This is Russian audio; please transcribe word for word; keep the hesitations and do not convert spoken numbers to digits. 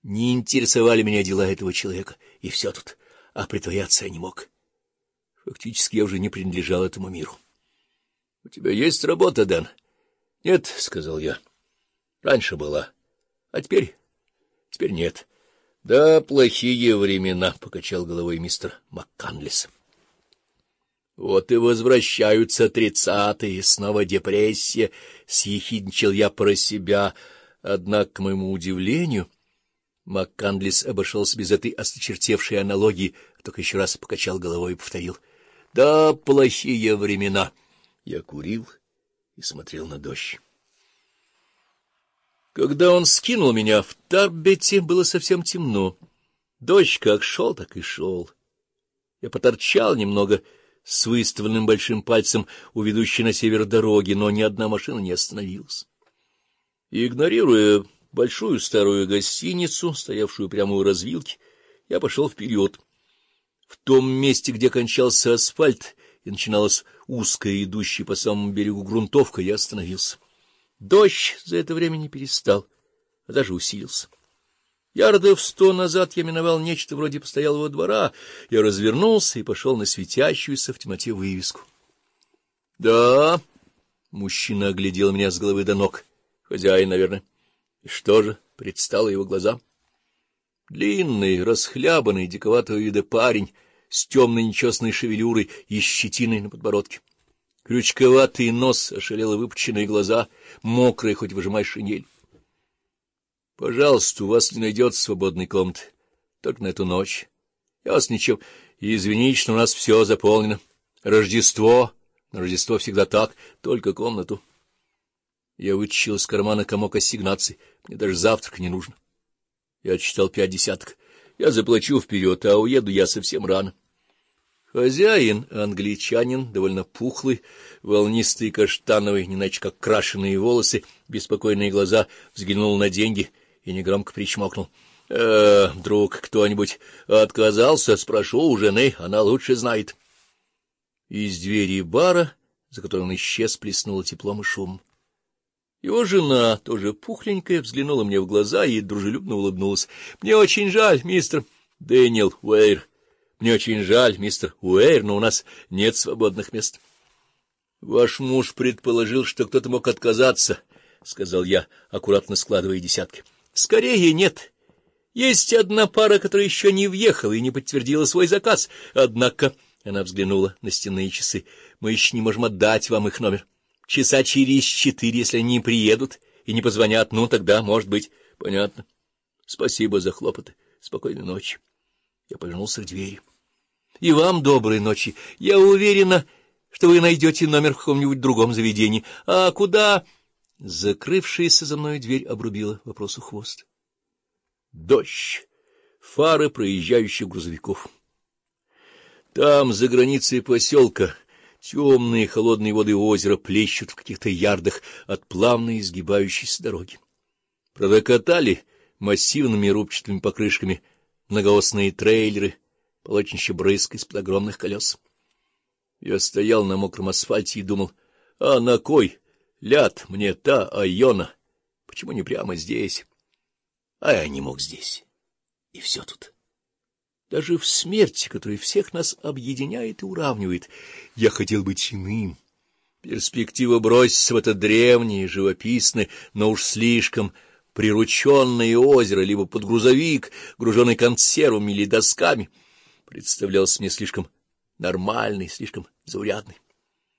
Не интересовали меня дела этого человека, и все тут, а притворяться я не мог. Фактически я уже не принадлежал этому миру. — У тебя есть работа, Дэн? — Нет, — сказал я. — Раньше была, а теперь... теперь нет. — Да, плохие времена, — покачал головой мистер МакКандлес. — Вот и возвращаются тридцатые, снова депрессия, — съехидничал я про себя. Однако, к моему удивлению, МакКандлес обошелся без этой осточертевшей аналогии, только еще раз покачал головой и повторил. — Да, плохие времена. Я курил и смотрел на дождь. Когда он скинул меня в Тарбете, было совсем темно. Дождь как шел, так и шел. Я поторчал немного с выставленным большим пальцем у ведущей на север дороги, но ни одна машина не остановилась. И, игнорируя большую старую гостиницу, стоявшую прямо у развилки, я пошел вперед. В том месте, где кончался асфальт и начиналась узкая, идущая по самому берегу грунтовка, я остановился. Дождь за это время не перестал, а даже усилился. Ярдов сто назад я миновал нечто вроде постоялого двора, я развернулся и пошел на светящуюся в темноте вывеску. — Да, — мужчина оглядел меня с головы до ног, хозяин, наверное. И что же предстало его глазам? Длинный, расхлябанный, диковатого вида парень с темной нечесанной шевелюрой и щетиной на подбородке. Крючковатый нос, ошалело выпученные глаза, мокрые, хоть выжимай шинель. — Пожалуйста, у вас не найдется свободной комнаты. Только на эту ночь. Я вас ничем... И извините, что у нас все заполнено. Рождество. На Рождество всегда так. Только комнату. Я вытащил из кармана комок ассигнаций. Мне даже завтрак не нужно. Я отсчитал пять десяток. Я заплачу вперед, а уеду я совсем рано. Хозяин, англичанин, довольно пухлый, волнистый, каштановый, не иначе как крашеные волосы, беспокойные глаза, взглянул на деньги и негромко причмокнул. «Э, вдруг кто-нибудь отказался? Спрошу у жены, она лучше знает». Из двери бара, за которой он исчез, плеснуло теплом и шумом. Его жена, тоже пухленькая, взглянула мне в глаза и дружелюбно улыбнулась. — Мне очень жаль, мистер Дэниел Уэйр. Мне очень жаль, мистер Уэйр, но у нас нет свободных мест. — Ваш муж предположил, что кто-то мог отказаться, — сказал я, аккуратно складывая десятки. — Скорее нет. Есть одна пара, которая еще не въехала и не подтвердила свой заказ. Однако, — она взглянула на стенные часы, — мы еще не можем отдать вам их номер. Часа через четыре, если они не приедут и не позвонят, ну, тогда, может быть. — Понятно. Спасибо за хлопоты. Спокойной ночи. Я повернулся к двери. — И вам доброй ночи. Я уверена, что вы найдете номер в каком-нибудь другом заведении. А куда... Закрывшаяся за мной дверь обрубила вопросу хвост. Дождь. Фары проезжающих грузовиков. Там, за границей поселка, темные холодные воды озера плещут в каких-то ярдах от плавно изгибающейся дороги. Прокатали массивными рубчатыми покрышками многоосные трейлеры, полотнище брызг из-под огромных колес. Я стоял на мокром асфальте и думал, а на кой ляд мне та Айона? Почему не прямо здесь? А я не мог здесь. И все тут. Даже в смерти, которая всех нас объединяет и уравнивает, я хотел быть иным. Перспектива броситься в это древнее, живописное, но уж слишком прирученное озеро, либо под грузовик, груженный консервами или досками, представлялась мне слишком нормальной, слишком заурядной.